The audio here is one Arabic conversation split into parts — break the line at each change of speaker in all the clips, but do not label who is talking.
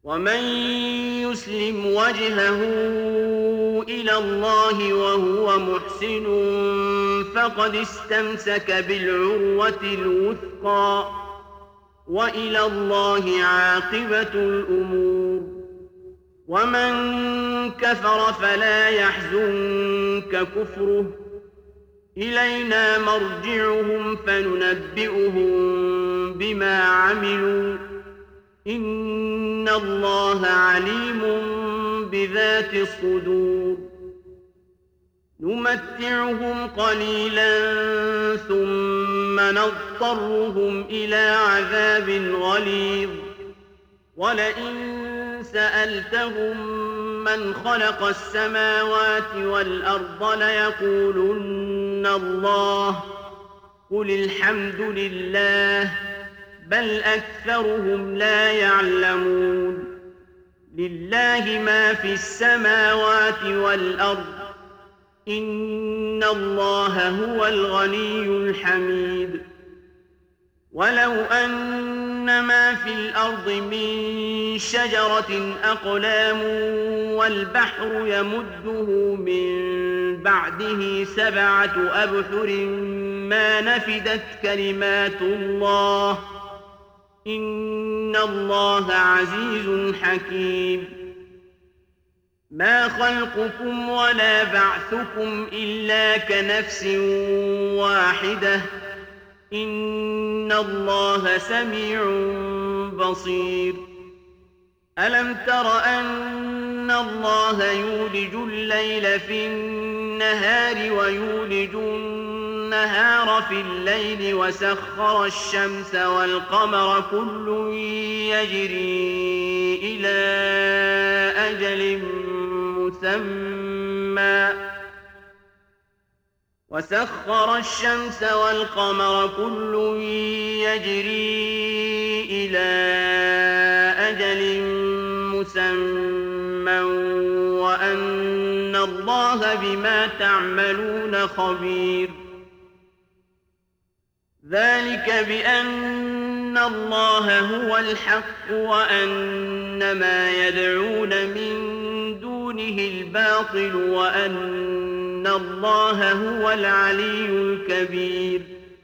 ومن يسلم وجهه إلى الله وهو محسن فقد استمسك بالعروة الوثقى وإلى الله عاقبة الأمور. ومن كفر فلا يحزنك كفره، إلينا مرجعهم فننبئهم بما عملوا، إن الله عليم بذات الصدور. نمتعهم قليلا ثم نضطرهم إلى عذاب غليظ، ولئن سألتهم من خلق السماوات والأرض ليقولن الله، قل الحمد لله، بل أكثرهم لا يعلمون. لله ما في السماوات والأرض، إن الله هو الغني الحميد. ولو أن ما في الأرض من شجرة أقلام والبحر يمده من بعده 7 أبحر ما نفدت كلمات الله، إن الله عزيز حكيم. ما خلقكم ولا بعثكم إلا كنفس واحدة، إن الله سميع بصير. ألم تر أن الله يولج الليل في النهار ويولج النهار في الليل وسخر الشمس والقمر كل يجري إلى أجل مسمى وسخر الشمس والقمر كل يجري إلى أجل مسمى وأن الله بما تعملون خبير. ذلك بأن الله هو الحق وأن ما يدعون من دونه الباطل وأن الله هو العلي الكبير.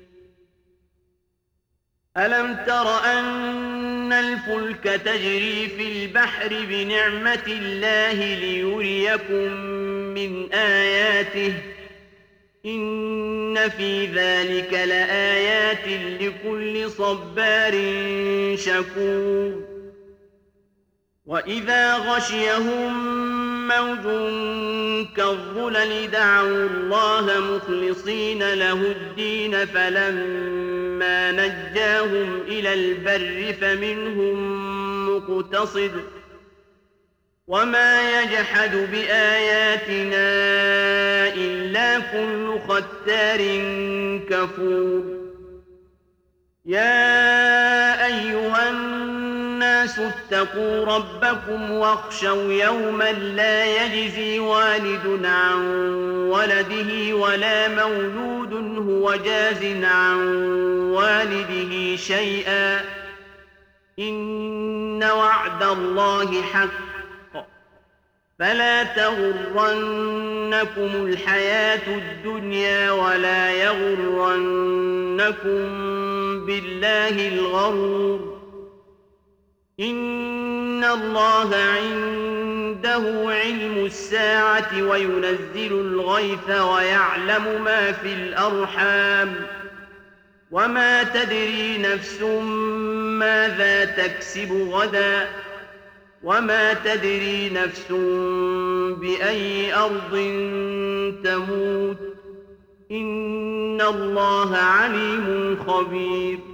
ألم تر أن الفلك تجري في البحر بنعمة الله ليريكم من آياته، إن في ذلك لآيات لكل صبار شكور. وإذا غشيهم موج كالظلل دعوا الله مخلصين له الدين فلما نجاهم إلى البر فمنهم مقتصد، وما يجحد بآياتنا إلا كل ختار كفور. يا أيها الناس اتقوا ربكم واخشوا يوما لا يجزي والد عن ولده ولا مولود هو جاز عن والده شيئا، إن وعد الله حق، فلا تغرنكم الحياة الدنيا ولا يغرنكم بالله الغرور. إن الله عنده علم الساعة وينزل الغيث ويعلم ما في الأرحام، وما تدري نفس ماذا تكسب غدا، وما تدري نفس بأي أرض تموت، إن الله عليم خبير.